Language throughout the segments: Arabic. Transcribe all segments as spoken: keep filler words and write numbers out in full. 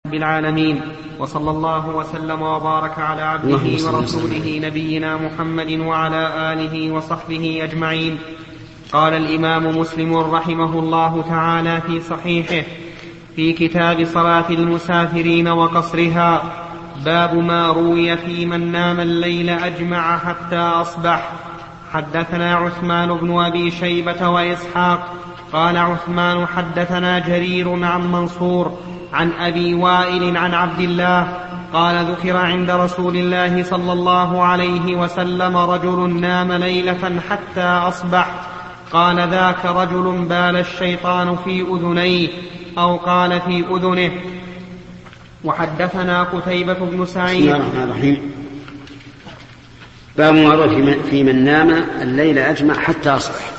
بالعالمين، وصلى الله وسلم وبارك على عبده ورسوله نبينا محمد وعلى آله وصحبه أجمعين. قال الإمام مسلم رحمه الله تعالى في صحيحه في كتاب صلاة المسافرين وقصرها: باب ما روي في من نام الليل أجمع حتى أصبح. حدثنا عثمان بن أبي شيبة وإسحاق قال عثمان حدثنا جرير عن منصور عن أبي وائل عن عبد الله قال: ذكر عند رسول الله صلى الله عليه وسلم رجل نام ليلة حتى أصبح، قال: ذاك رجل بال الشيطان في أذنيه، أو قال في أذنه. وحدثنا قتيبة بن سعيد. بسم الله الرحمن الرحيم. باب ما روي في من نام الليل أجمع حتى أصبح.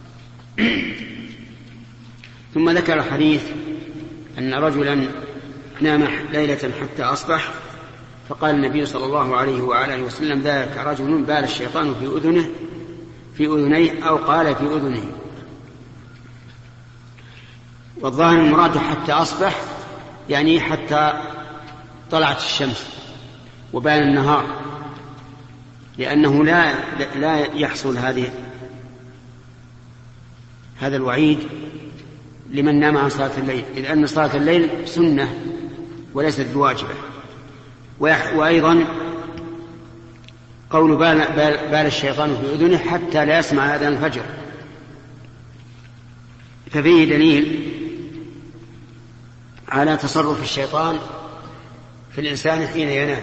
ثم ذكر الحديث أن رجلا نام ليلة حتى أصبح، فقال النبي صلى الله عليه وآله وسلم: ذاك رجل بال الشيطان في أذنه في أذنيه، أو قال في أذنه. والظاهر المراد حتى أصبح يعني حتى طلعت الشمس وبان النهار، لأنه لا لا يحصل هذه هذا الوعيد لمن نام عن صلاة الليل، إذ أن صلاة الليل سنة وليست بواجبة. وأيضا قول بال, بال, بال الشيطان في أذنه حتى لا يسمع أذان الفجر، ففيه دليل على تصرف الشيطان في الإنسان حين ينام.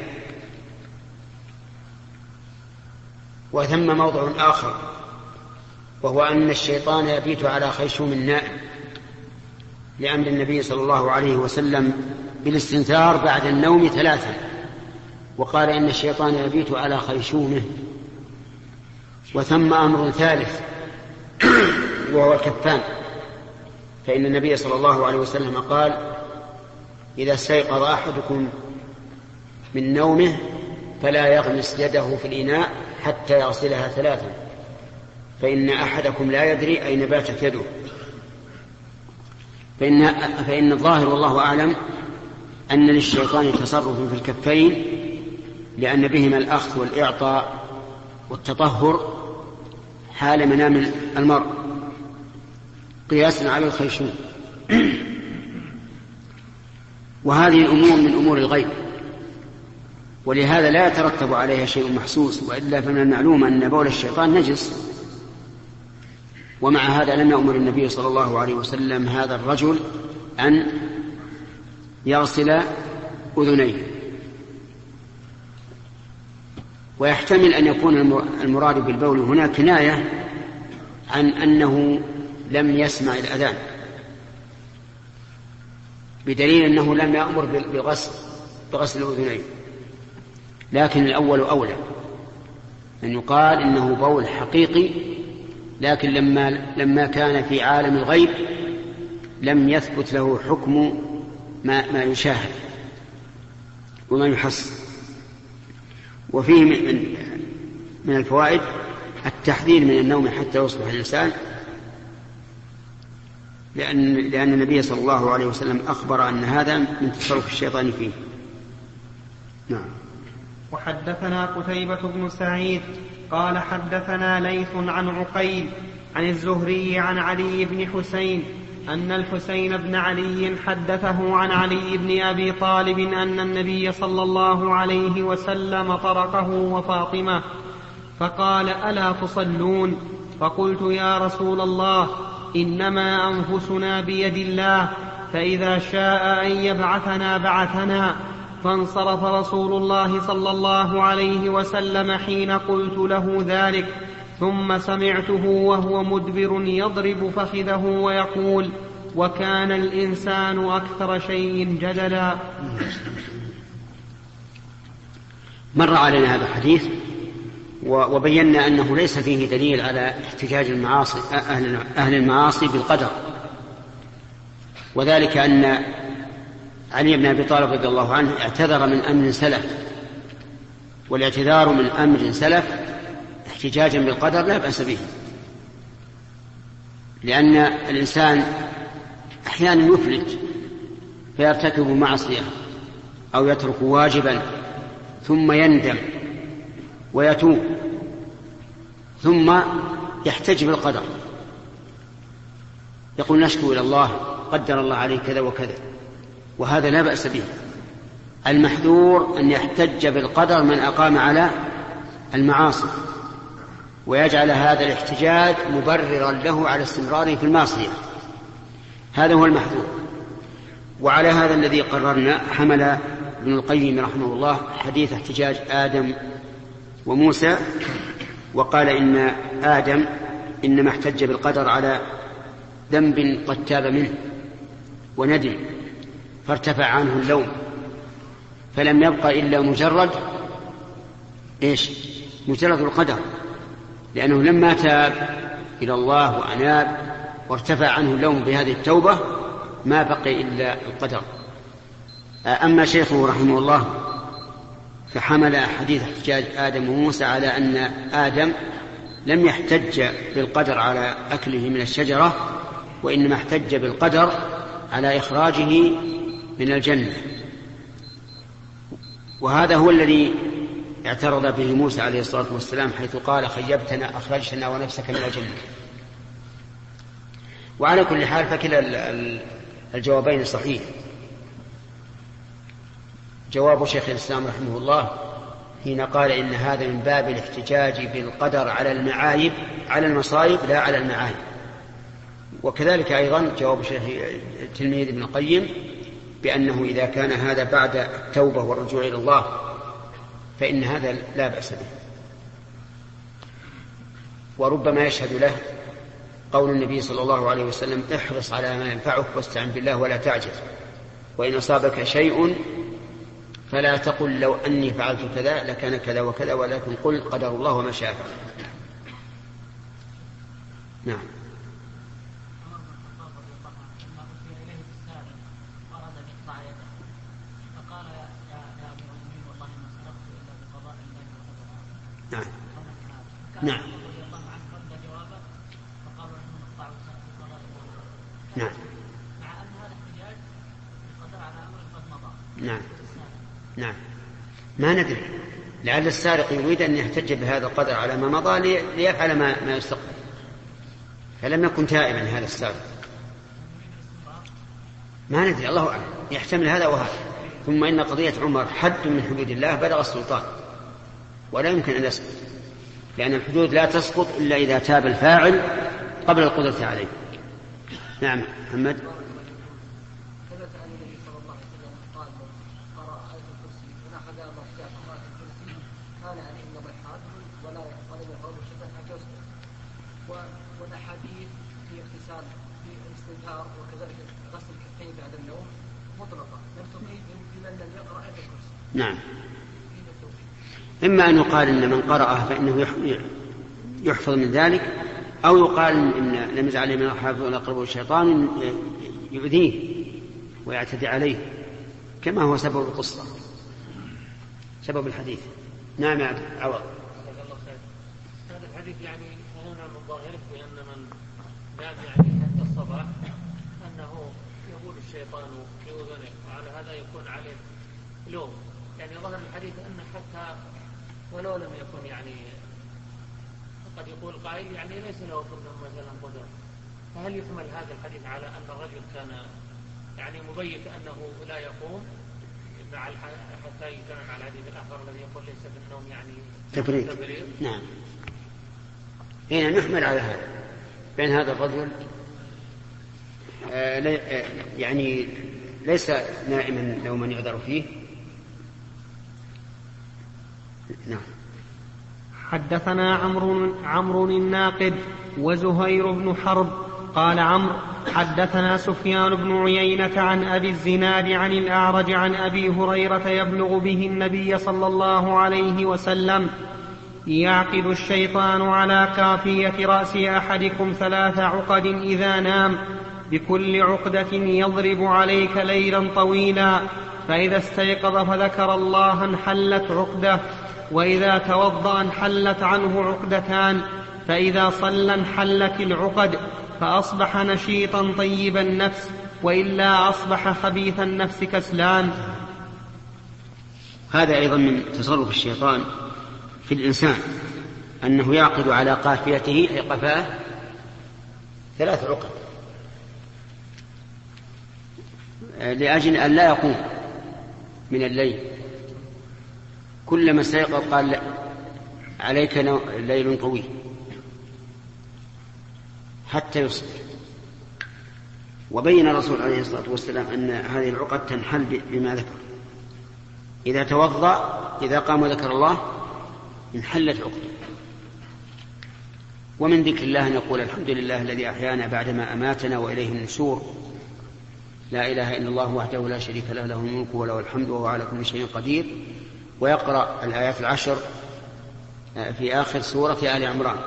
وثم موضع آخر، وهو أن الشيطان يبيت على خيشوم النائم، لأمر النبي صلى الله عليه وسلم بالاستنثار بعد النوم ثلاثا، وقال إن الشيطان يبيت على خيشومه. وثم أمر ثالث وهو الكفان، فإن النبي صلى الله عليه وسلم قال: إذا استيقظ أحدكم من نومه فلا يغمس يده في الإناء حتى يغسلها ثلاثا، فإن أحدكم لا يدري أين باتت يده. فإن, فإن الظاهر والله أعلم أن للشيطان تصرف في الكفين، لأن بهما الأخذ والإعطاء والتطهر حال منام المرء، قياسا على الخيشوم. وهذه الأمور من أمور الغيب، ولهذا لا يترتب عليها شيء محسوس، وإلا فمن المعلوم أن بول الشيطان نجس. ومع هذا لم يأمر النبي صلى الله عليه وسلم هذا الرجل أن يغسل أذنيه. ويحتمل أن يكون المراد بالبول هنا كناية عن أنه لم يسمع الأذان، بدليل أنه لم يأمر بغسل بغسل الأذنين. لكن الأول أولى، أن يقال إنه بول حقيقي، لكن لما لما كان في عالم الغيب لم يثبت له حكم ما ما يشاهد وما يحس. وفيه من من الفوائد التحذير من النوم حتى يصبح الإنسان، لأن لأن النبي صلى الله عليه وسلم أخبر أن هذا من تصرف الشيطان فيه. نعم. وحدثنا قتيبة بن سعيد قال حدثنا ليث عن عقيل عن الزهري عن علي بن حسين أن الحسين بن علي حدثه عن علي بن أبي طالب أن النبي صلى الله عليه وسلم طرقه وفاطمة فقال: ألا تصلون؟ فقلت: يا رسول الله، إنما أنفسنا بيد الله، فإذا شاء أن يبعثنا بعثنا. فانصرف رسول الله صلى الله عليه وسلم حين قلت له ذلك، ثم سمعته وهو مدبر يضرب فخذه ويقول: وكان الإنسان أكثر شيء جدلا. مر علينا هذا الحديث وبينا أنه ليس فيه دليل على احتجاج المعاصي أهل المعاصي بالقدر، وذلك أن علي بن أبي طالب رضي الله عنه اعتذر من أمر سلف، والاعتذار من أمر سلف احتجاجا بالقدر لا بأس به، لأن الإنسان أحيانا يفلت فيرتكب معصية أو يترك واجبا ثم يندم ويتوب ثم يحتج بالقدر، يقول نشكو إلى الله قدر الله عليه كذا وكذا، وهذا لا بأس به. المحذور أن يحتج بالقدر من أقام على المعاصي ويجعل هذا الاحتجاج مبررا له على استمراره في المعصية، هذا هو المحذور. وعلى هذا الذي قررنا حمل ابن القيم رحمه الله حديث احتجاج آدم وموسى، وقال إن آدم إنما احتج بالقدر على ذنب قد تاب منه وندم فارتفع عنه اللوم، فلم يبقى إلا مجرد إيش؟ مجرد القدر، لأنه لما تاب إلى الله وأناب وارتفع عنه اللوم بهذه التوبة ما بقي إلا القدر. أما شيخه رحمه الله فحمل حديث احتجاج آدم وموسى على أن آدم لم يحتج بالقدر على أكله من الشجرة، وإنما احتج بالقدر على إخراجه من الجنة، وهذا هو الذي اعترض به موسى عليه الصلاة والسلام حيث قال خيبتنا أخرجتنا ونفسك من الجنة. وعلى كل حال فكلا الجوابين صحيح. جواب شيخ الإسلام رحمه الله حين قال إن هذا من باب الاحتجاج بالقدر على المعايب على المصائب لا على المعايب. وكذلك أيضا جواب شيخ التلميذ ابن القيم بأنه إذا كان هذا بعد التوبة والرجوع إلى الله فإن هذا لا بأس به. وربما يشهد له قول النبي صلى الله عليه وسلم احرص على ما ينفعك واستعن بالله ولا تعجز، وإن أصابك شيء فلا تقل لو أني فعلت كذا لكان كذا وكذا، ولكن قل قدر الله وما شاء فعل. نعم. نعم. نعم. نعم. نعم. نعم. ما ندري، لعل السارق يريد أن يحتج بهذا القدر على ما مضى ليفعل ما, ما يستقبل، فلم يكن تائبا هذا السارق. ما ندري، الله أعلم، يحتمل هذا وهذا. ثم إن قضية عمر حد من حدود الله بلغ السلطان ولا يمكن أن يسقط، لأن الحدود لا تسقط إلا إذا تاب الفاعل قبل القدرة عليه. نعم محمد. ثبت عن النبي صلى الله عليه وسلم قال قرأ آية الكرسي ونأخذ مفتاح قراءة الكرسي كان عليه ضحاك ولا ولم يقرب الشتات حتى يصبح. والأحاديث في اغتسال في الاستنثار وكذلك غسل الكفين بعد النوم مطلقة لم تقيد بمن لم يقرأ آية الكرسي. نعم. إما أن يقال إن من قرأها فإنه يحفظ من ذلك، أو يقال إن لم يزل عليه من الحافظ ولا يقربه الشيطان يؤذيه ويعتدي عليه، كما هو سبب القصة سبب الحديث. نعم يا عوض. هذا الحديث يعني هنا من ظاهره بأن من نام يعني حتى الصباح أنه يقول الشيطان في أذنه، وعلى هذا يكون عليه لوم. يعني ظهر الحديث أن حتى ولو لم يكن يعني قد يقول قائل يعني ليس له مثلا قدر، فهل يحمل هذا الحديث على أن الرجل كان يعني مبيت أنه لا يقوم حتى يتمم على الحديث الآخر الذي يقول ليس في النوم يعني تبريد؟ نعم. هنا نحمل على هذا بين هذا الرجل آه يعني ليس نائما نوما يعذر فيه. نعم. حدثنا عمرو عمرو الناقد وزهير بن حرب قال عمرو حدثنا سفيان بن عيينة عن أبي الزناد عن الأعرج عن أبي هريرة يبلغ به النبي صلى الله عليه وسلم يعقد الشيطان على كافية رأس أحدكم ثلاث عقد إذا نام بكل عقدة يضرب عليك ليلا طويلا، فإذا استيقظ فذكر الله انحلت عقدة، وإذا توضأ انحلت عنه عقدتان، فإذا صلى انحلت العقد، فأصبح نشيطا طيب النفس، وإلا أصبح خبيث النفس كسلان. هذا أيضا من تصرف الشيطان في الإنسان، أنه يعقد على قافيته أي قفاه ثلاث عقد لأجل أن لا يقوم من الليل. كلما استيقظ قال عليك ليل طويل حتى يصبح. وبين الرسول عليه الصلاة والسلام أن هذه العقد تنحل بما ذكر. إذا توضأ إذا قام وذكر الله انحلت عقده. ومن ذكر الله نقول الحمد لله الذي أحيانا بعدما أماتنا وإليه النشور، لا إله إلا الله وحده لا شريك له له الملك وله الحمد وهو على كل شيء قدير، ويقرأ الآيات العشر في آخر سورة آل عمران.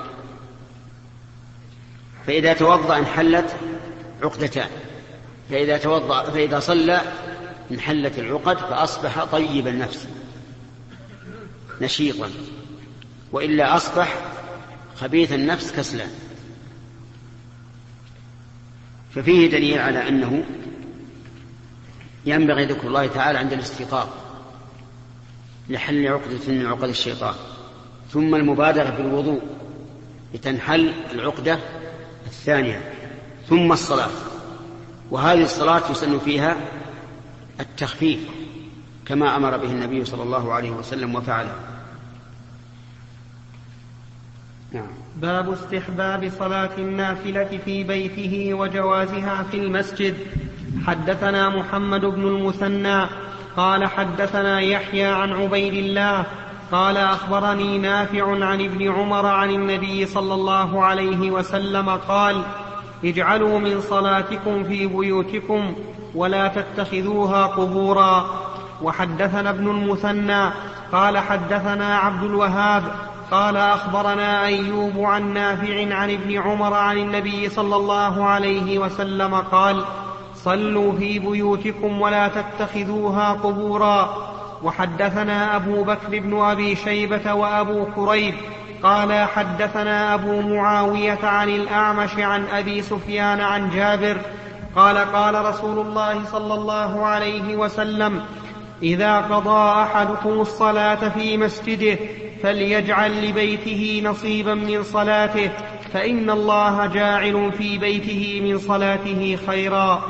فإذا توضأ انحلت عقدتان، فإذا توضأ فإذا صلى انحلت العقد فأصبح طيب النفس نشيطا، وإلا أصبح خبيث النفس كسلان. ففيه دليل على أنه ينبغي ذكر الله تعالى عند الاستيقاظ لحل عقدة من عقد الشيطان، ثم المبادرة بالوضوء لتنحل العقدة الثانية، ثم الصلاة. وهذه الصلاة يسن فيها التخفيف كما أمر به النبي صلى الله عليه وسلم وفعله. نعم. باب استحباب صلاة النافلة في بيته وجوازها في المسجد. حدثنا محمد بن المثنى قال حدثنا يحيى عن عبيد الله قال أخبرني نافع عن ابن عمر عن النبي صلى الله عليه وسلم قال: اجعلوا من صلاتكم في بيوتكم ولا تتخذوها قبورا. وحدثنا ابن المثنى قال حدثنا عبد الوهاب قال أخبرنا أيوب عن نافع عن ابن عمر عن النبي صلى الله عليه وسلم قال: صلوا في بيوتكم ولا تتخذوها قبورا. وحدثنا أبو بكر بن أبي شيبة وأبو كريب قال حدثنا أبو معاوية عن الأعمش عن أبي سفيان عن جابر قال: قال رسول الله صلى الله عليه وسلم: إذا قضى أحدكم الصلاة في مسجده فليجعل لبيته نصيبا من صلاته، فإن الله جاعل في بيته من صلاته خيرا.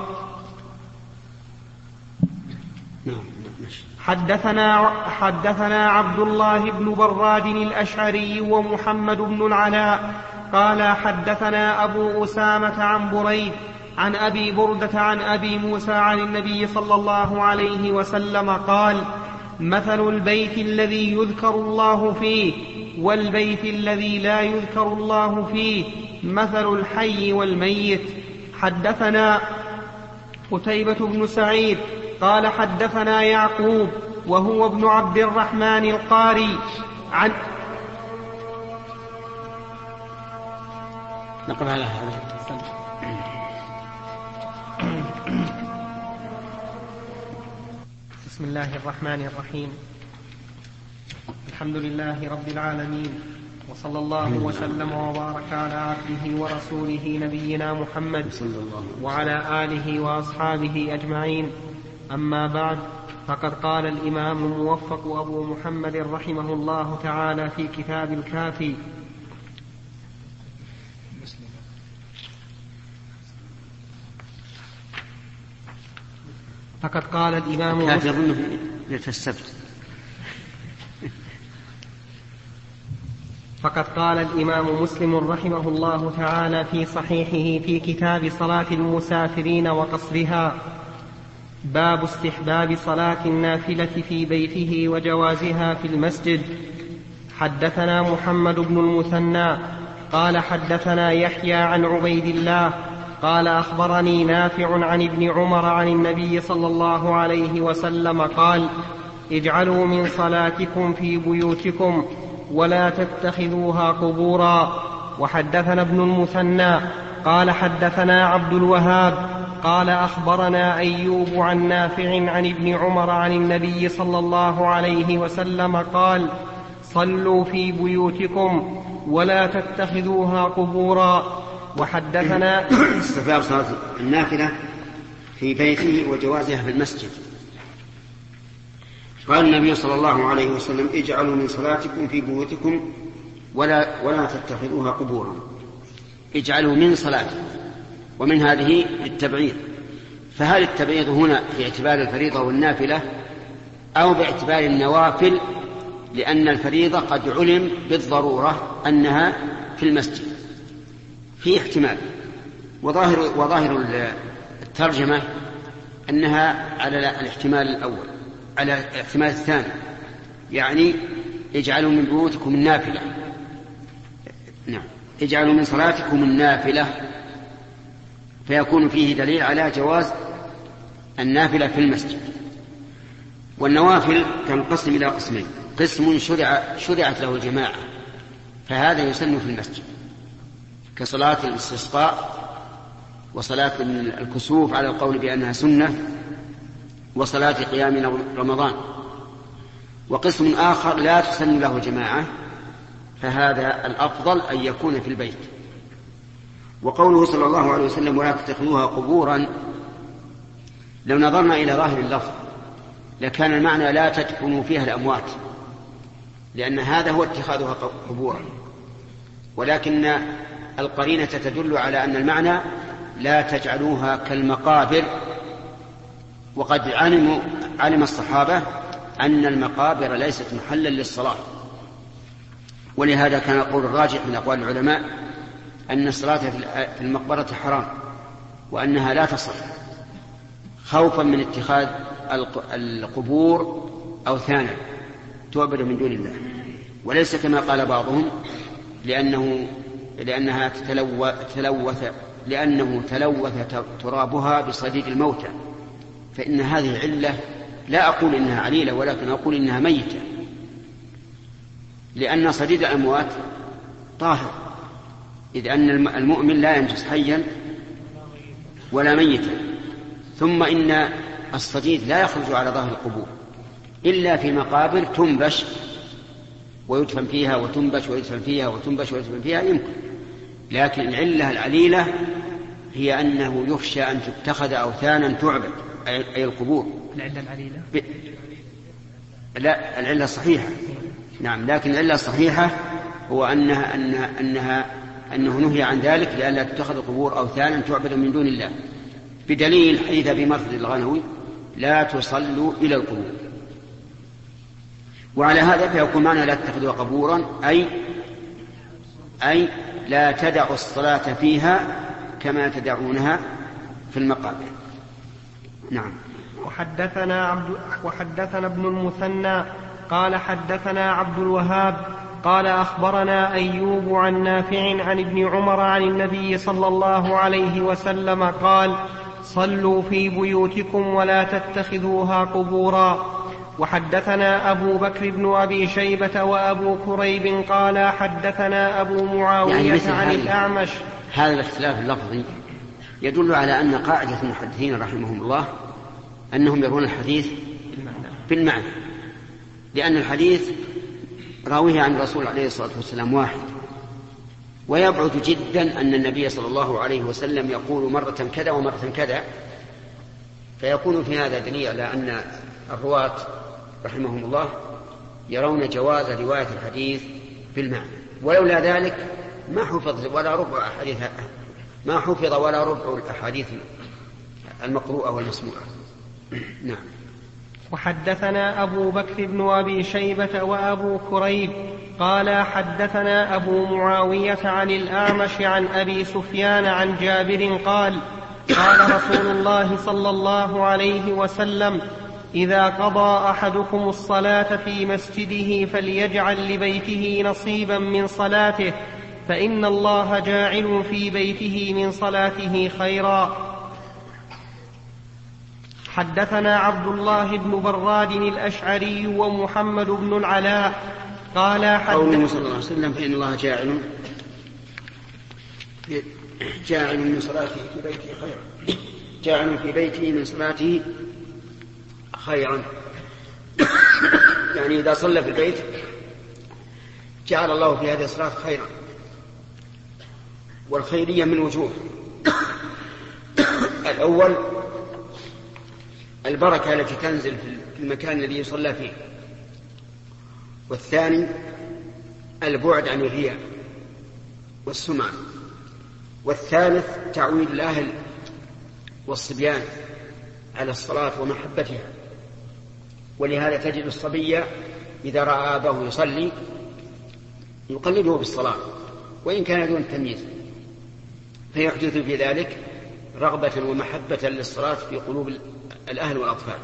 حدثنا, حدثنا عبد الله بن براد الأشعري ومحمد بن العلاء قال حدثنا أبو أسامة عن بريد عن أبي بردة عن أبي موسى عن النبي صلى الله عليه وسلم قال: مثل البيت الذي يذكر الله فيه والبيت الذي لا يذكر الله فيه مثل الحي والميت. حدثنا قتيبة بن سعيد قال حدثنا يعقوب وهو ابن عبد الرحمن القاري عن نقرأ على هذا. بسم الله الرحمن الرحيم. الحمد لله رب العالمين، وصلى الله وسلم وبارك على عبده ورسوله نبينا محمد وعلى آله وأصحابه أجمعين. أما بعد، فقد قال الإمام الموفق أبو محمد رحمه الله تعالى في كتاب الكافي: فقد قال الإمام الكافي أظنه السبت فقد قال الإمام مسلم رحمه الله تعالى في صحيحه في كتاب صلاة المسافرين وقصرها: باب استحباب صلاة النافلة في بيته وجوازها في المسجد. حدثنا محمد بن المثنى قال حدثنا يحيى عن عبيد الله قال أخبرني نافع عن ابن عمر عن النبي صلى الله عليه وسلم قال: اجعلوا من صلاتكم في بيوتكم ولا تتخذوها قبورا. وحدثنا ابن المثنى قال حدثنا عبد الوهاب قال أخبرنا أيوب عن نافع عن ابن عمر عن النبي صلى الله عليه وسلم قال: صلوا في بيوتكم ولا تتخذوها قبورا. وحدثنا استحباب صلاة النافلة في بيته وجوازها في المسجد. قال النبي صلى الله عليه وسلم اجعلوا من صلاتكم في بيوتكم ولا, ولا تتخذوها قبورا. اجعلوا من صلاتكم، ومن هذه التبعيض. فهل التبعيض هنا باعتبار الفريضة والنافلة أو باعتبار النوافل؟ لأن الفريضة قد علم بالضرورة أنها في المسجد، في احتمال. وظاهر, وظاهر الترجمة أنها على الاحتمال الأول، على الاحتمال الثاني، يعني اجعلوا من بيوتكم النافلة. نعم، اجعلوا من صلاتكم النافلة، فيكون فيه دليل على جواز النافلة في المسجد. والنوافل تنقسم إلى قسمين: قسم شرع شرعت له الجماعة، فهذا يسن في المسجد، كصلاة الاستسقاء وصلاة الكسوف على القول بأنها سنة وصلاة قيام رمضان. وقسم آخر لا تسن له جماعة، فهذا الأفضل أن يكون في البيت. وقوله صلى الله عليه وسلم ولا تتخذوها قبورا، لو نظرنا إلى ظاهر اللفظ لكان المعنى لا تدفنوا فيها الأموات، لأن هذا هو اتخاذها قبورا، ولكن القرينة تدل على أن المعنى لا تجعلوها كالمقابر. وقد علموا علم الصحابة أن المقابر ليست محلا للصلاة، ولهذا كان القول الراجح من أقوال العلماء أن الصلاة في المقبرة حرام، وأنها لا تصح، خوفا من اتخاذ القبور أوثانا تعبد من دون الله، وليس كما قال بعضهم لأنه لأنها تلوث لأنه تلوث ترابها بصديد الموتى. فإن هذه علة، لا أقول إنها عليلة ولكن أقول إنها ميتة، لأن صديد الأموات طاهر، إذ أن المؤمن لا ينجس حيا ولا ميتا. ثم إن الصديد لا يخرج على ظهر القبور إلا في مقابر تنبش ويدفن فيها وتنبش ويدفن فيها وتنبش ويدفن فيها يمكن، لكن العلة العليلة هي أنه يخشى أن تتخذ أوثانا تعبد، أي القبور. العلة العليلة ب... لا، العلة الصحيحة. نعم، لكن العلة الصحيحة هو أنها, أنها, أنها أنه نهي عن ذلك لئلا تتخذ قبور أوثانا تعبد من دون الله، بدليل حديث أبي مرثد الغنوي لا تصلوا إلى القبور. وعلى هذا فيكون معنى لا تتخذوا قبورا أي أي لا تدعوا الصلاة فيها كما تدعونها في المقابر. نعم. وحدثنا عبد وحدثنا ابن المثنى قال حدثنا عبد الوهاب قال أخبرنا أيوب عن نافع عن ابن عمر عن النبي صلى الله عليه وسلم قال: صلوا في بيوتكم ولا تتخذوها قبورا. وحدثنا أبو بكر بن أبي شيبة وأبو كريب قال حدثنا أبو معاوية يعني عن الأعمش. هذا الاختلاف اللفظي يدل على أن قاعدة المحدثين رحمهم الله أنهم يرون الحديث بالمعنى، لأن الحديث راويه عن الرسول عليه الصلاة والسلام واحد، ويبعد جدا أن النبي صلى الله عليه وسلم يقول مرة كذا ومرة كذا، فيكون في هذا دليل على أن الرواة رحمهم الله يرون جواز رواية الحديث بالمعنى، ولولا ذلك ما حفظ ولا ربع أحاديث ما حفظ ولا ربع الأحاديث المقروءة والمسموعة. نعم. وحدثنا أبو بكر بن أبي شيبة وأبو كريب قال حدثنا أبو معاوية عن الأعمش عن أبي سفيان عن جابر قال: قال رسول الله صلى الله عليه وسلم: إذا قضى أحدكم الصلاة في مسجده فليجعل لبيته نصيبا من صلاته، فإن الله جاعل في بيته من صلاته خيرا. حدثنا عبد الله بن براد الأشعري ومحمد بن العلاء قال قوله صلى الله عليه وسلم: فإن الله جاعل جاعل من صلاته في بيته خيرا، جاعل في بيته من صلاته خيرا، يعني إذا صلى في البيت جعل الله في هذه الصلاة خيرا. والخيرية من وجوه: الأول البركة التي تنزل في المكان الذي يصلى فيه، والثاني البعد عن الرياء والسمعة، والثالث تعويد الأهل والصبيان على الصلاة ومحبتها. ولهذا تجد الصبي إذا رأى أباه يصلي يقلده بالصلاة وإن كان دون تمييز، فيحدث في ذلك رغبة ومحبة للصلاة في قلوب الأهل والأطفال.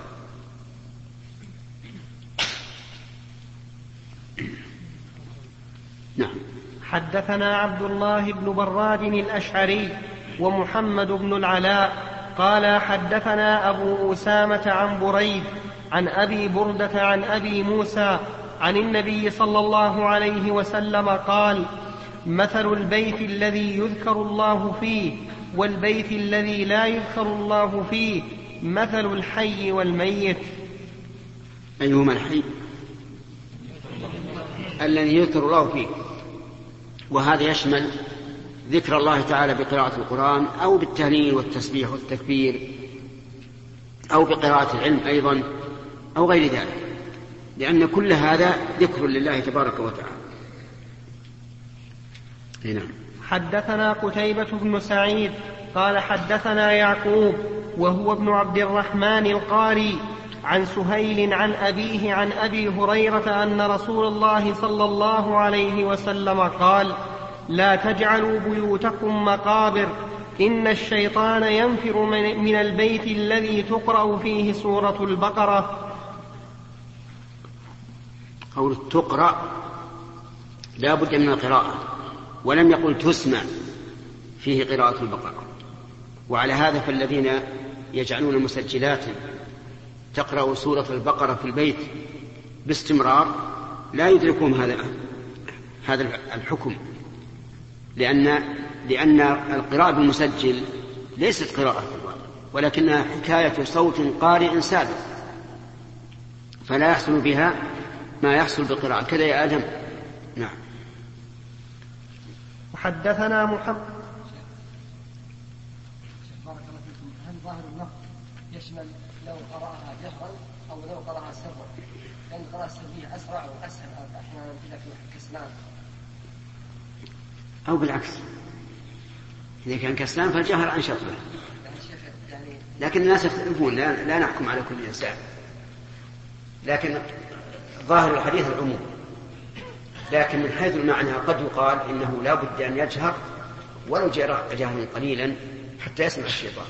نعم. حدثنا عبد الله بن براد الأشعري ومحمد بن العلاء قال حدثنا أبو أسامة عن بريد عن أبي بردة عن أبي موسى عن النبي صلى الله عليه وسلم قال: مثل البيت الذي يذكر الله فيه والبيت الذي لا يذكر الله فيه مثل الحي والميت. أيهما الحي؟ الذي يذكر الله فيه، وهذا يشمل ذكر الله تعالى بقراءة القرآن أو بالتهليل والتسبيح والتكبير أو بقراءة العلم أيضا أو غير ذلك، لأن كل هذا ذكر لله تبارك وتعالى. هنا. حدثنا قتيبة بن سعيد قال حدثنا يعقوب وهو ابن عبد الرحمن القاري عن سهيل عن أبيه عن أبي هريرة أن رسول الله صلى الله عليه وسلم قال: لا تجعلوا بيوتكم مقابر، إن الشيطان ينفر من البيت الذي تقرأ فيه سورة البقرة. قول تقرأ لا بد من القراءة، ولم يقل تسمع فيه قراءة البقرة. وعلى هذا فالذين يجعلون مسجلات تقرأ سورة البقرة في البيت باستمرار لا يدركون هذا هذا الحكم، لأن لأن القراءة بالمسجل ليست قراءة ولكنها حكاية صوت قارئ سابق، فلا يحصل بها ما يحصل بالقراءة. كذا يا آدم. نعم. وحدثنا محمد. بارك الله فيكم. هل ظاهر النقد يشمل لو قرأها جهرا أو لو قرأها سرا؟ لأن القراءة السرية أسرع وأسهل أحيانا إذا في كسلان، أو بالعكس إذا كان كسلان فالجهر أنشط له. لكن الناس يختلفون، لا, لا نحكم على كل إنسان، لكن ظاهر الحديث العموم. لكن من حيث المعنى قد يقال إنه لا بد أن يجهر ولو جهرا قليلا حتى يسمع الشيطان.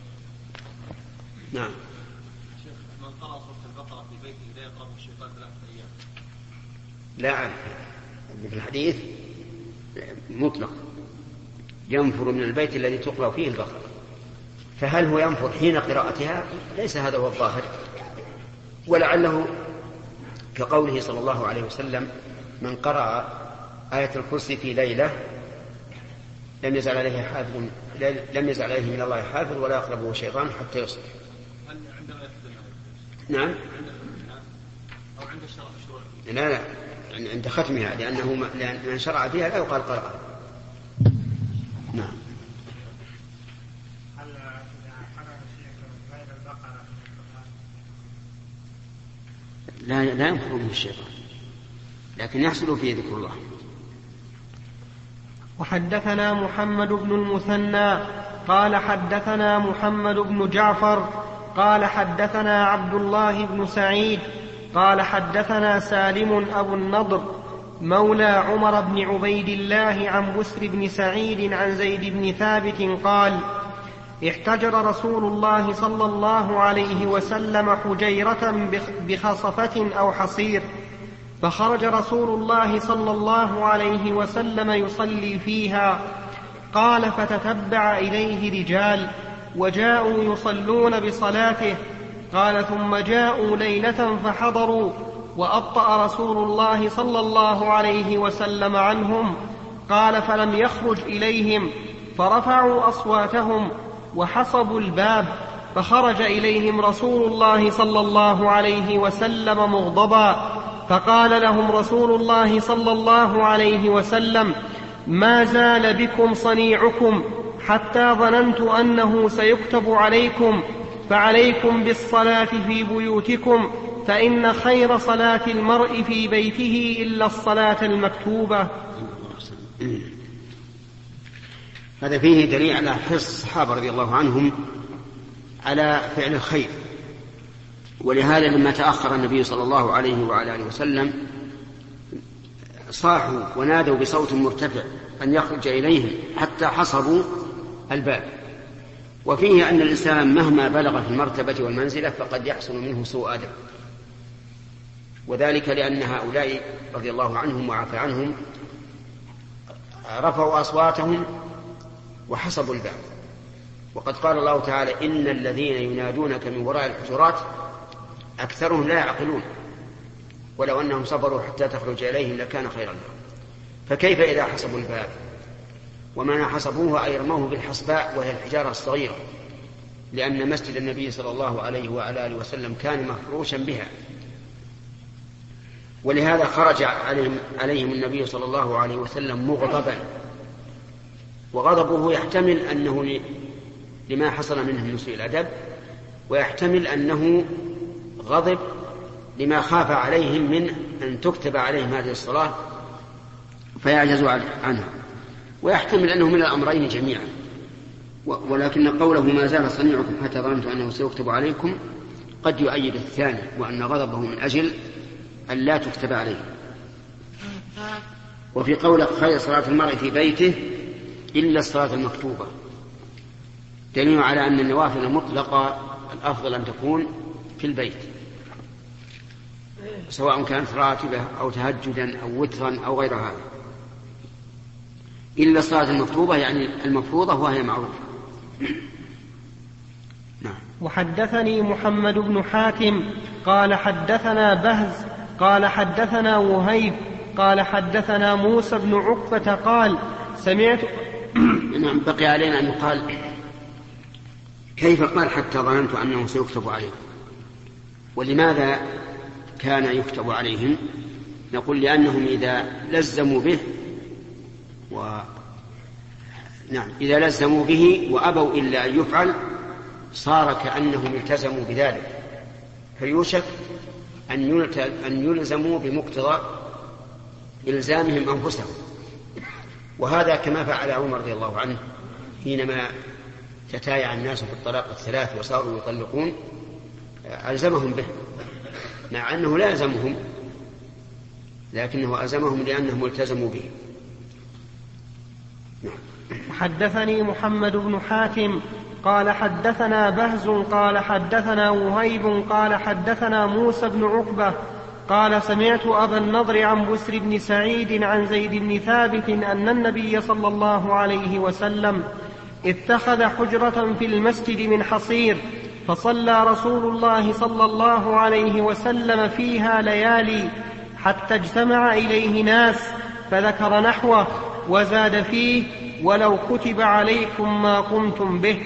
نعم. من قرأ سورة البقرة في بيته لا يقرأ الشيطان ثلاثة أيام. لا أعرف في الحديث مطلق ينفر من البيت الذي تقرأ فيه البقرة، فهل هو ينفر حين قراءتها؟ ليس هذا هو الظاهر، ولعله كقوله صلى الله عليه وسلم: من قرأ آية الكرسي في ليلة لم يزل عليه حافظ لم يزل عليه من الله حافظ ولا يقربه شيطان حتى يصبح. نعم. أو عند الشروع. لا لا عند ختمها، لأنه من شرع فيها لا يقال قرأ. نعم. لا لا ينفر منه الشيطان، لكن يحصل فيه ذكر الله. وحدثنا محمد بن المثنى قال حدثنا محمد بن جعفر قال حدثنا عبد الله بن سعيد قال حدثنا سالم أبو النضر مولى عمر بن عبيد الله عن بسر بن سعيد عن زيد بن ثابت قال: احتجر رسول الله صلى الله عليه وسلم حجيرة بخصفة أو حصير، فخرج رسول الله صلى الله عليه وسلم يصلي فيها. قال: فتتبع إليه رجال وجاءوا يصلون بصلاته. قال: ثم جاءوا ليلة فحضروا وأبطأ رسول الله صلى الله عليه وسلم عنهم. قال: فلم يخرج إليهم فرفعوا أصواتهم وحصبوا الباب، فخرج إليهم رسول الله صلى الله عليه وسلم مغضبا، فقال لهم رسول الله صلى الله عليه وسلم: ما زال بكم صنيعكم حتى ظننت أنه سيكتب عليكم، فعليكم بالصلاة في بيوتكم فإن خير صلاة المرء في بيته إلا الصلاة المكتوبة. هذا فيه دليل على حرص الصحابة رضي الله عنهم على فعل الخير، ولهذا لما تأخر النبي صلى الله عليه وعلى آله وسلم صاحوا ونادوا بصوت مرتفع أن يخرج إليهم حتى حصروا الباب. وفيه أن الإنسان مهما بلغ في المرتبة والمنزلة فقد يحصل منه سوء أدب، وذلك لأن هؤلاء رضي الله عنهم وعفى عنهم رفعوا أصواتهم وحصبوا الباب. وقد قال الله تعالى إن الذين ينادونك من وراء الحجرات أكثرهم لا يعقلون ولو أنهم صبروا حتى تخرج إليهم لكان خيرا لهم. فكيف إذا حصبوا الباب؟ ومعنى حصبوه أي رموه بالحصباء وهي الحجارة الصغيرة، لأن مسجد النبي صلى الله عليه وعلى آله وسلم كان مفروشا بها، ولهذا خرج عليهم, عليهم النبي صلى الله عليه وسلم مغضبا، وغضبه يحتمل أنه لما حصل منه من سوء الأدب، ويحتمل أنه غضب لما خاف عليهم من أن تكتب عليهم هذه الصلاة فيعجزوا عنها، ويحتمل أنه من الأمرين جميعا. ولكن قوله ما زال صنيعكم حتى ظننت أنه سيكتب عليكم قد يؤيد الثاني، وأن غضبه من أجل أن لا تكتب عليه. وفي قوله خير صلاة المرء في بيته إلا الصلاة المكتوبة دليل على أن النوافل المطلقة الأفضل أن تكون في البيت، سواء كانت راتبة أو تهجدا أو وترا أو غير هذا، إلا الصلاة المكتوبة يعني المفروضة وهي معروفة. نعم. وحدثني محمد بن حاتم قال حدثنا بهز قال حدثنا وهيب قال حدثنا موسى بن عقبة قال سمعت. نعم. بقي علينا أن يقال كيف قال حتى ظننت أنه سيكتب عليهم، ولماذا كان يكتب عليهم؟ نقول لأنهم إذا لزموا به و... نعم إذا لزموا به وأبوا إلا أن يفعل صار كأنهم التزموا بذلك، فيوشك أن, يلت... أن يلزموا بمقتضى إلزامهم أنفسهم. وهذا كما فعل عمر رضي الله عنه حينما تتايع الناس في الطلاق الثلاث وصاروا يطلقون ألزمهم به، مع أنه لا يلزمهم لكنه ألزمهم لأنهم التزموا به. حدثني محمد بن حاتم قال حدثنا بهز قال حدثنا وهيب قال حدثنا موسى بن عقبة قال سمعت أبا النضر عن بسر بن سعيد عن زيد بن ثابت أن النبي صلى الله عليه وسلم اتخذ حجرة في المسجد من حصير، فصلى رسول الله صلى الله عليه وسلم فيها ليالي حتى اجتمع إليه ناس، فذكر نحوه وزاد فيه ولو كتب عليكم ما قمتم به.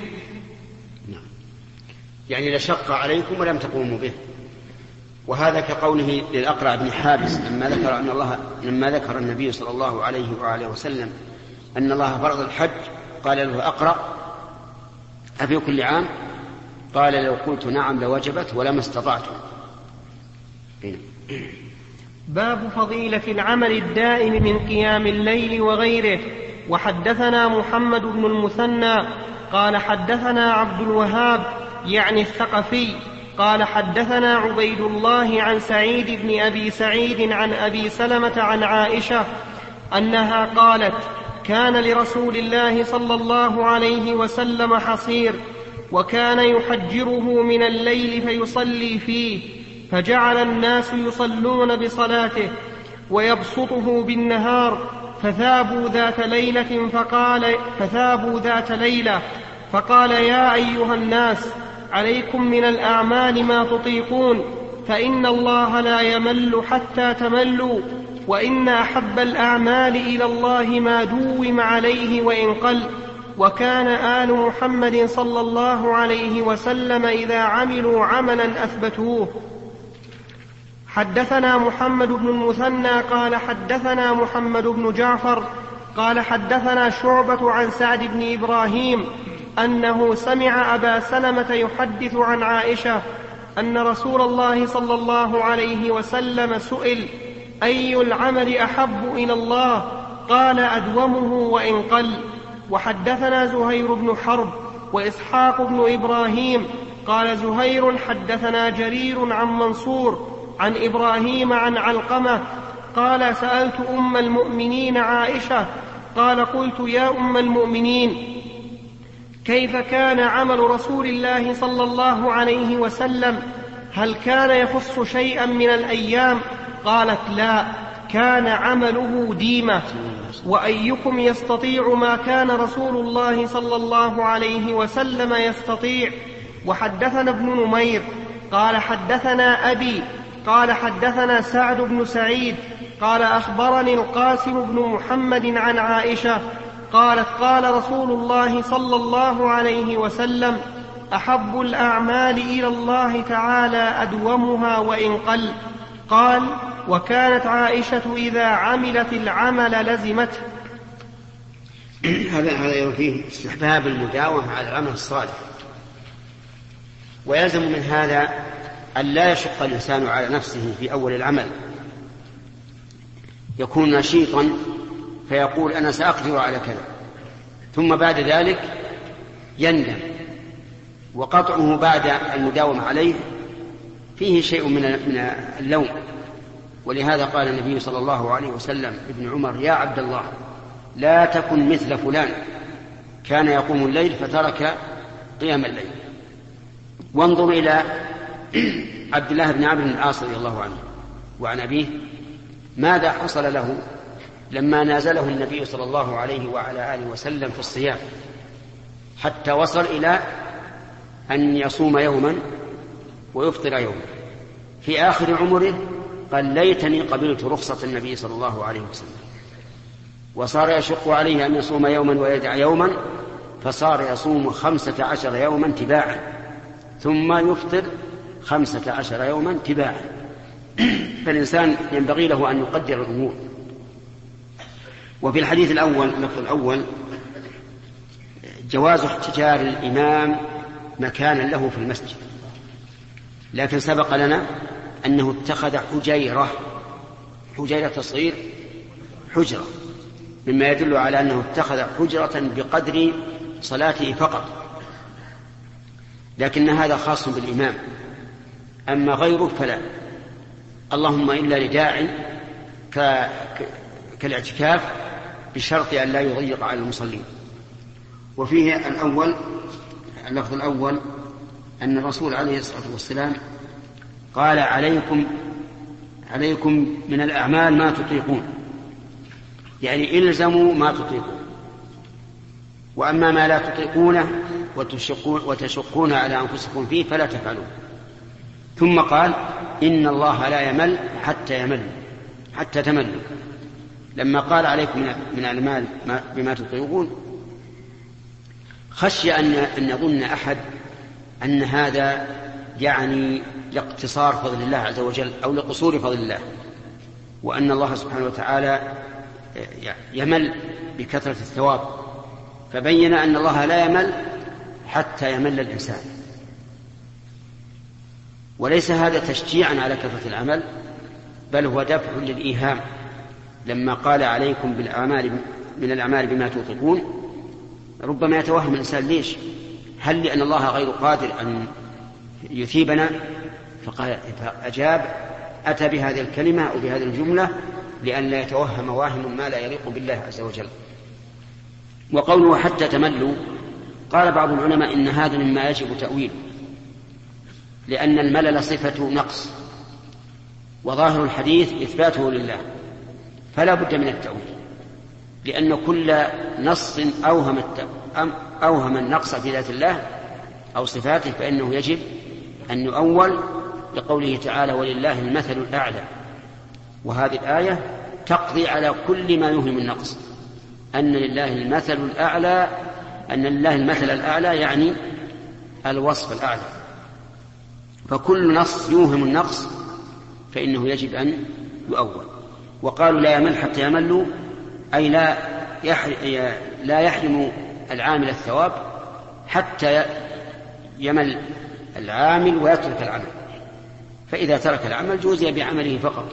يعني لشق عليكم ولم تقوموا به. وهذا كقوله للأقرع بن حابس لما ذكر أن الله لما ذكر النبي صلى الله عليه وآله وسلم أن الله فرض الحج قال له أقرع أفي كل عام؟ قال لو قلت نعم لوجبت ولما استطعت. باب فضيلة العمل الدائم من قيام الليل وغيره. وحدثنا محمد بن المثنى قال حدثنا عبد الوهاب يعني الثقفي قال حدثنا عبيد الله عن سعيد بن أبي سعيد عن أبي سلمة عن عائشة أنها قالت كان لرسول الله صلى الله عليه وسلم حصير وكان يحجره من الليل فيصلي فيه، فجعل الناس يصلون بصلاته ويبسطه بالنهار، فثابوا ذات ليلة فقال فثابوا ذات ليلة فقال يا أيها الناس عليكم من الأعمال ما تطيقون، فإن الله لا يمل حتى تملوا، وإن أحب الأعمال إلى الله ما دوم عليه وإن قل. وكان آل محمد صلى الله عليه وسلم إذا عملوا عملا أثبتوه. حدثنا محمد بن المثنى قال حدثنا محمد بن جعفر قال حدثنا شعبة عن سعد بن إبراهيم أنه سمع أبا سلمة يحدث عن عائشة أن رسول الله صلى الله عليه وسلم سئل: أي العمل أحب إلى الله؟ قال: أدومه وإن قل. وحدثنا زهير بن حرب وإسحاق بن إبراهيم. قال زهير: حدثنا جرير عن منصور عن إبراهيم عن علقمة قال: سألت أم المؤمنين عائشة قال: قلت يا أم المؤمنين، كيف كان عمل رسول الله صلى الله عليه وسلم؟ هل كان يخص شيئا من الأيام؟ قالت: لا، كان عمله ديمة. وأيكم يستطيع ما كان رسول الله صلى الله عليه وسلم يستطيع؟ وحدثنا ابن نمير قال: حدثنا أبي قال: حدثنا سعد بن سعيد قال: أخبرني القاسم بن محمد عن عائشة قالت: قال رسول الله صلى الله عليه وسلم: أحب الأعمال إلى الله تعالى أدومها وإن قل. قال: وكانت عائشة إذا عملت العمل لزمته. هذا هذا فيه استحباب المداومة على العمل الصالح، ويلزم من هذا أن لا يشق الإنسان على نفسه في أول العمل، يكون نشيطا فيقول: أنا سأقدر على كذا، ثم بعد ذلك يندم، وقطعه بعد المداومة عليه فيه شيء من اللوم. ولهذا قال النبي صلى الله عليه وسلم ابن عمر: يا عبد الله، لا تكن مثل فلان كان يقوم الليل فترك قيام الليل. وانظر إلى عبد الله بن عمرو بن العاص رضي الله عنه وعن أبيه، ماذا حصل له لما نازله النبي صلى الله عليه وعلى آله وسلم في الصيام، حتى وصل إلى أن يصوم يوما ويفطر يوما. في آخر عمره قال: ليتني قبلت رخصة النبي صلى الله عليه وسلم. وصار يشق عليه أن يصوم يوما ويدع يوما، فصار يصوم خمسة عشر يوما تباعا ثم يفطر خمسة عشر يوما تباعا. فالإنسان ينبغي له أن يقدر الأمور. وفي الحديث الأول اللفظ الأول جواز احتجار الإمام مكانا له في المسجد، لكن سبق لنا أنه اتخذ حجيرة، حجيرة تصغير حجرة، مما يدل على أنه اتخذ حجرة بقدر صلاته فقط، لكن هذا خاص بالإمام، أما غيره فلا، اللهم إلا لداعي كالاعتكاف بشرط أن لا يضيق على المصلين. وفيه الأول اللفظ الأول أن الرسول عليه الصلاة والسلام قال: عليكم عليكم من الأعمال ما تطيقون، يعني إلزموا ما تطيقون، وأما ما لا تطيقونه وتشقون على أنفسكم فيه فلا تفعلون. ثم قال: إن الله لا يمل حتى يمل حتى تملوا. لما قال: عليكم من الأعمال بما تطيقون، خشي أن يظن أحد أن هذا يعني لاقتصار فضل الله عز وجل أو لقصور فضل الله، وأن الله سبحانه وتعالى يمل بكثرة الثواب، فبين أن الله لا يمل حتى يمل الإنسان. وليس هذا تشجيعا على كثرة العمل، بل هو دفع للإيهام. لما قال: عليكم بالأعمال من الأعمال بما توطقون، ربما يتوهم الإنسان: ليش؟ هل لأن الله غير قادر أن يثيبنا؟ فقال فأجاب أتى بهذه الكلمة أو بهذه الجملة لأن لا يتوهم واهم ما لا يليق بالله عز وجل. وقوله حتى تملوا، قال بعض العلماء إن هذا مما يجب تأويل، لأن الملل صفة نقص، وظاهر الحديث إثباته لله، فلا بد من التأويل، لأن كل نص أوهم, أوهم النقص في ذات الله أو صفاته فإنه يجب أن يؤول لقوله تعالى: ولله المثل الأعلى. وهذه الآية تقضي على كل ما يوهم النقص، أن لله المثل الأعلى، أن لله المثل الأعلى يعني الوصف الأعلى، فكل نص يوهم النقص فإنه يجب أن يؤول. وقالوا: لا يمل حتى يملوا، أي لا لا يحرم العامل الثواب حتى يمل العامل ويترك العمل، فإذا ترك العمل جوزي بعمله فقط.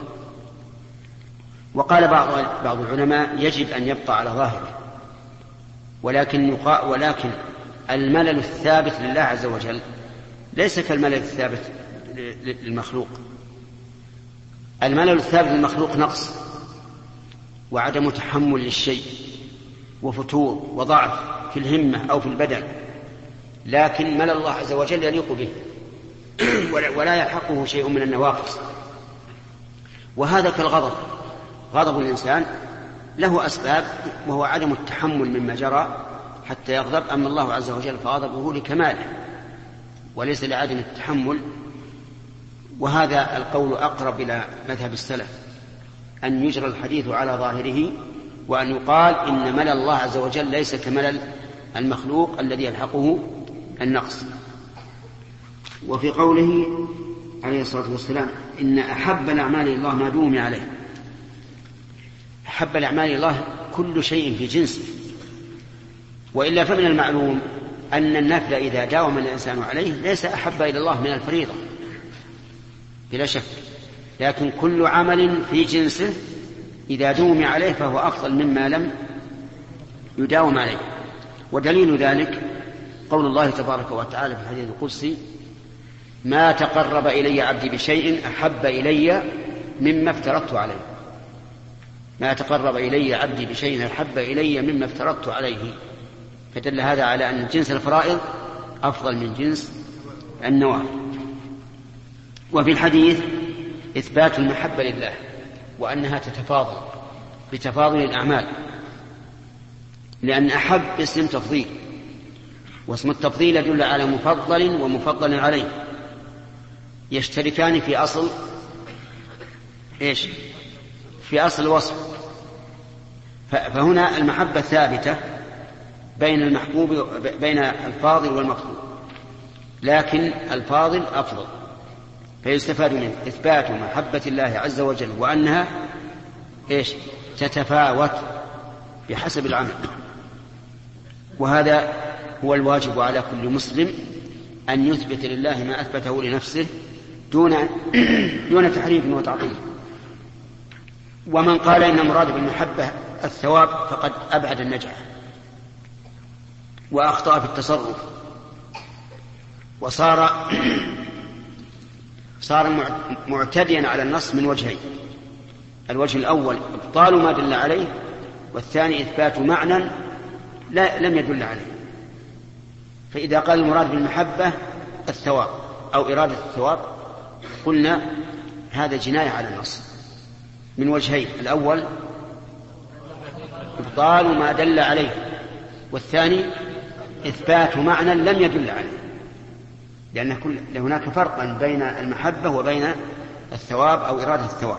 وقال بعض بعض العلماء يجب أن يبقى على ظاهره، ولكن ولكن الملل الثابت لله عز وجل ليس كالملل الثابت للمخلوق. الملل الثابت للمخلوق نقص وعدم تحمل للشيء وفتور وضعف في الهمة أو في البدن، لكن ملل الله عز وجل يليق به ولا يلحقه شيء من النواقص. وهذا كالغضب، غضب الإنسان له أسباب وهو عدم التحمل مما جرى حتى يغضب، أما الله عز وجل فغضبه لكماله وليس لعدم التحمل. وهذا القول أقرب إلى مذهب السلف، أن يجرى الحديث على ظاهره، وأن يقال إن ملل الله عز وجل ليس كملل المخلوق الذي يلحقه النقص. وفي قوله عليه الصلاة والسلام إن أحب الأعمال إلى الله ما دوم عليه، أحب الأعمال إلى الله كل شيء في جنسه، وإلا فمن المعلوم أن النفل إذا داوم الإنسان عليه ليس أحب إلى الله من الفريضة بلا شك، لكن كل عمل في جنسه إذا دوم عليه فهو أفضل مما لم يداوم عليه. ودليل ذلك قول الله تبارك وتعالى في الحديث القدسي ما تقرب إلي عبدي بشيء أحب إلي مما افترضت عليه. ما تقرب إلي عبدي بشيء أحب إلي مما افترضت عليه، فدل هذا على أن جنس الفرائض أفضل من جنس النوافل. وفي الحديث إثبات المحبة لله وأنها تتفاضل بتفاضل الأعمال، لأن أحب اسم تفضيل، واسم التفضيل يدل على مفضل ومفضل عليه، يشتركان في أصل إيش؟ في أصل الوصف. فهنا المحبة ثابتة بين المحبوب بين الفاضل والمطلوب، لكن الفاضل أفضل، فيستفاد منه إثبات محبة الله عز وجل وأنها إيش؟ تتفاوت بحسب العمل. وهذا هو الواجب على كل مسلم أن يثبت لله ما أثبته لنفسه دون دون تحريف وتعطيل. ومن قال إن المراد بالمحبة الثواب فقد أبعد النجاح وأخطأ في التصرف، وصار صار معتديا على النص من وجهين: الوجه الأول إبطال ما دل عليه، والثاني إثبات معنى لا لم يدل عليه. فإذا قال المراد بالمحبة الثواب أو إرادة الثواب قلنا هذا جناية على النص من وجهين: الأول إبطال ما دل عليه، والثاني إثبات معنى لم يدل عليه، لأن هناك فرقا بين المحبة وبين الثواب أو إرادة الثواب.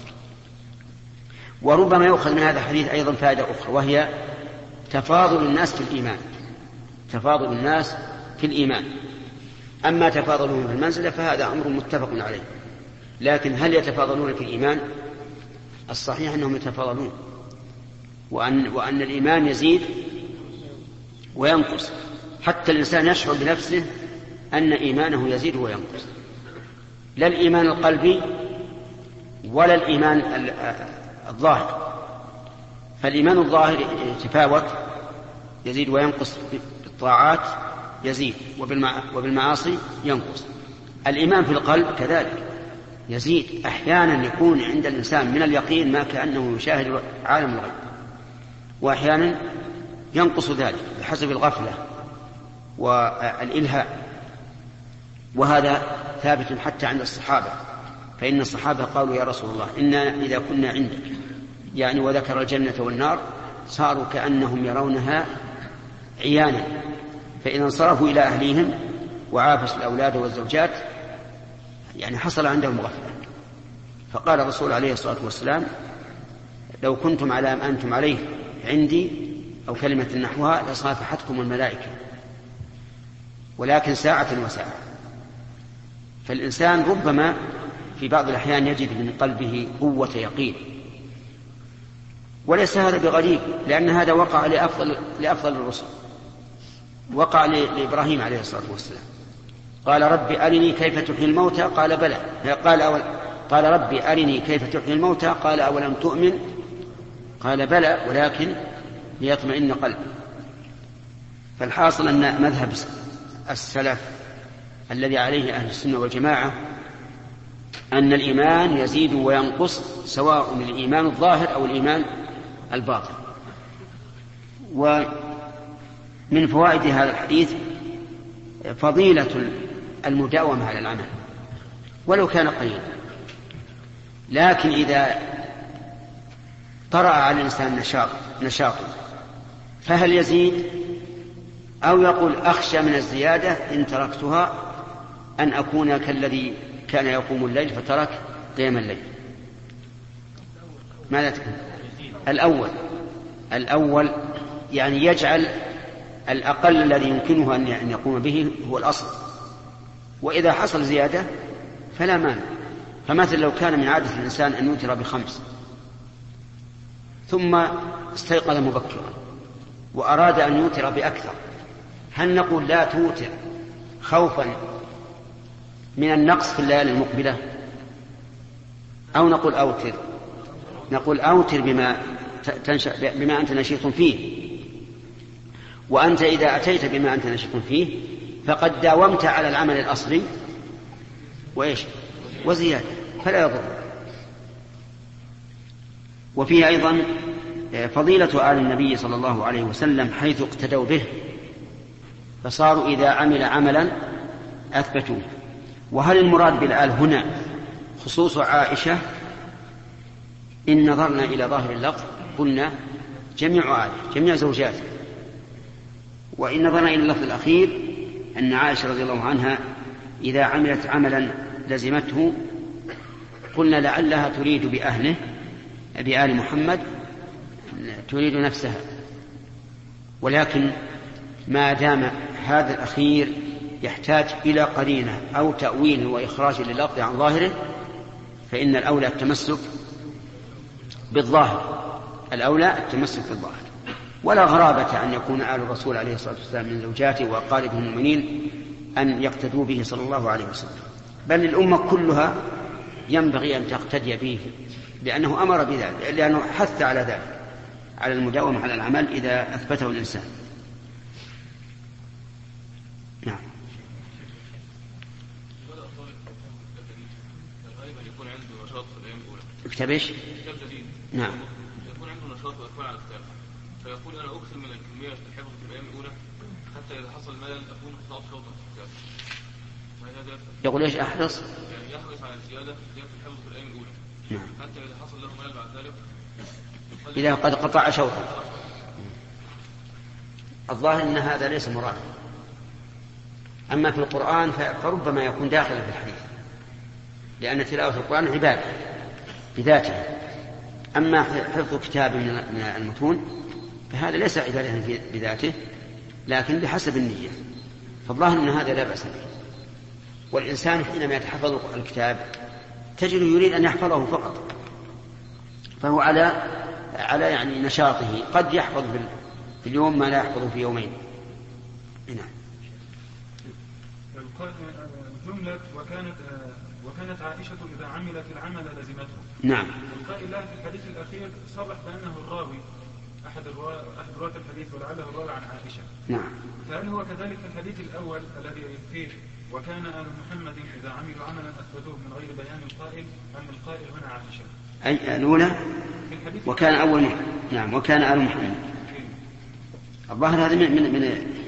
وربما يؤخذ من هذا الحديث أيضا فائدة أخرى، وهي تفاضل الناس في الإيمان. تفاضل الناس في الإيمان، أما تفاضلهم في المنزلة فهذا أمر متفق عليه، لكن هل يتفاضلون في الإيمان؟ الصحيح أنهم يتفاضلون، وأن, وأن الإيمان يزيد وينقص، حتى الإنسان يشعر بنفسه أن إيمانه يزيد وينقص، لا الإيمان القلبي ولا الإيمان الظاهر. فالإيمان الظاهر يتفاوت، يزيد وينقص، بالطاعات يزيد وبالمعاصي ينقص. الإيمان في القلب كذلك يزيد، أحيانا يكون عند الإنسان من اليقين ما كأنه يشاهد عالم الغيب، وأحيانا ينقص ذلك بحسب الغفلة والإلهاء. وهذا ثابت حتى عند الصحابة، فإن الصحابة قالوا يا رسول الله إنا إذا كنا عندك، يعني وذكر الجنة والنار، صاروا كأنهم يرونها عيانا، فإذا انصرفوا إلى أهليهم وعافسوا الأولاد والزوجات يعني حصل عندهم غفلة. فقال الرسول عليه الصلاة والسلام لو كنتم على ما أنتم عليه عندي أو كلمة نحوها لصافحتكم الملائكة، ولكن ساعة وساعة. فالإنسان ربما في بعض الأحيان يجد من قلبه قوة يقين، وليس هذا بغريب، لأن هذا وقع لأفضل, لأفضل الرسل. وقع لإبراهيم عليه الصلاة والسلام، قال رب أرني كيف تحيي الموتى قال بلى، قال أول قال رب أرني كيف تحيي الموتى قال أولم تؤمن قال بلى ولكن ليطمئن قلبي. فالحاصل أن مذهب السلف الذي عليه أهل السنة والجماعة أن الإيمان يزيد وينقص سواء الإيمان الظاهر أو الإيمان الباطن. ومن فوائد هذا الحديث فضيلة المداومة على العمل ولو كان قليلا، لكن إذا طرأ على الإنسان نشاط نشاط فهل يزيد أو يقول أخشى من الزيادة إن تركتها أن أكون كالذي كان يقوم الليل فترك قيام الليل؟ ماذا تكون؟ الأول الأول يعني يجعل الأقل الذي يمكنه أن يقوم به هو الأصل، وإذا حصل زيادة فلا مانع. فمثلا لو كان من عادة الإنسان أن يوتر بخمس ثم استيقظ مبكرا وأراد أن يوتر بأكثر، هل نقول لا توتر خوفا من النقص في الليالي المقبلة أو نقول أوتر؟ نقول أوتر بما, بما أنت نشيط فيه، وأنت إذا أتيت بما أنت نشيط فيه فقد داومت على العمل الأصلي وإيش وزيادة فلا يضر. وفيه أيضا فضيلة آل النبي صلى الله عليه وسلم حيث اقتدوا به فصاروا إذا عمل عملا أثبتوه. وهل المراد بالآل هنا خصوص عائشة؟ إن نظرنا إلى ظاهر اللفظ قلنا جميع آله جميع زوجاته، وإن نظرنا إلى اللفظ الأخير أن عائشة رضي الله عنها إذا عملت عملا لزمته قلنا لعلها تريد بأهله بآل محمد تريد نفسها، ولكن ما دام هذا الأخير يحتاج إلى قرينة أو تأويل وإخراج لللفظ عن ظاهره فإن الأولى التمسك بالظاهر الأولى التمسك بالظاهر. ولا غرابة أن يكون آل الرسول عليه الصلاة والسلام من زوجاته وأقاربه المؤمنين أن يقتدوا به صلى الله عليه وسلم، بل الأمة كلها ينبغي أن تقتدي به لأنه أمر بذلك، لأنه حث على ذلك على المداومة على العمل إذا أثبته الإنسان. نعم. كتاب ايش؟ كتاب جديد. نعم. يكون عنده نشاط وإقبال على الكتاب فيقول أنا أكثر من الكمية الحفظ في الأيام الأولى حتى إذا حصل ملل أكون قطعت شوطا في الكتاب. يقول ايش أحرص؟ يعني يحرص على الزيادة زيادة الحفظ في الأيام الأولى. نعم. حتى إذا حصل له ملل بعد ذلك إذا قد قطع شوطا. الظاهر أن هذا ليس مرادا. أما في القرآن فربما يكون داخلا في الحديث لأن تلاوة القرآن عبادة بذاته، أما حفظ كتاب من المتون فهذا ليس عبادة بذاته لكن بحسب النية، فالظاهر أن هذا لا بأس به. والإنسان حينما يتحفظ الكتاب تجد يريد أن يحفظه فقط، فهو على على يعني نشاطه، قد يحفظ في اليوم ما لا يحفظه في يومين. نعم. جملة وكانت وكانت عائشة إذا عملت العمل لزمته. نعم. القائل لها في الحديث الأخير صرح بأنه الراوي أحد أحد رواة الحديث ولعله الراوي عن عائشة. نعم. فهل هو كذلك في الحديث الأول الذي فيه وكان آل محمد إذا عملوا عملا أثبتوه من غير بيان القائل أم القائل هنا عائشة؟ أي الأولى وكان أول محمد. نعم. وكان آل محمد. الظاهر هذا من من من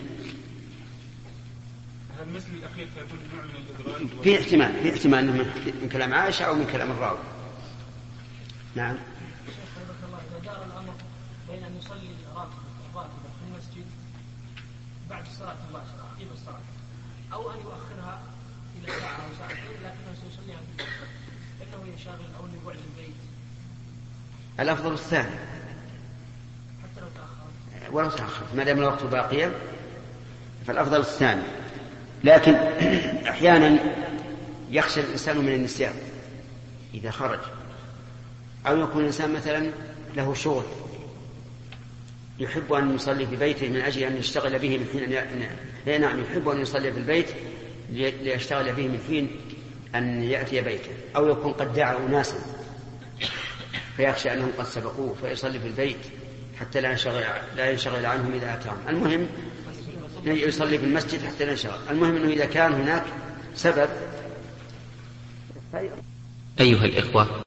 هل مثل الأخير فيكون نوع من الإدراج؟ في احتمال في احتمال من كلام عائشة أو من كلام الراوي. نعم. شيخ رحمه الله إذا دار الأمر بين أن يصلي الراتبة في المسجد بعد الصلاة مباشرة عقب الصلاة أو أن يؤخرها إلى ساعة أو ساعتين لكنه سيصليها في البيت فإنه ينشغل أو لبعد البيت. الأفضل الثاني حتى لو تأخر ولو تأخر ما دام الوقت باقيا فالأفضل الثاني، لكن أحيانا يخشى الإنسان من النسيان إذا خرج، أو يكون الإنسان مثلا له شغل يحب أن يصلي في بيته من أجل أن يشتغل به من حين أن نعم يحب أن يصلي في البيت ليشتغل به من حين أن يأتي بيته، أو يكون قد دعا أناسا فيخشى أنهم قد سبقوه فيصلي في البيت حتى لا ينشغل, لا ينشغل عنهم إذا أتاهم. المهم يصلي في المسجد حتى لا ينشغل. المهم أنه إذا كان هناك سبب. أيها الإخوة،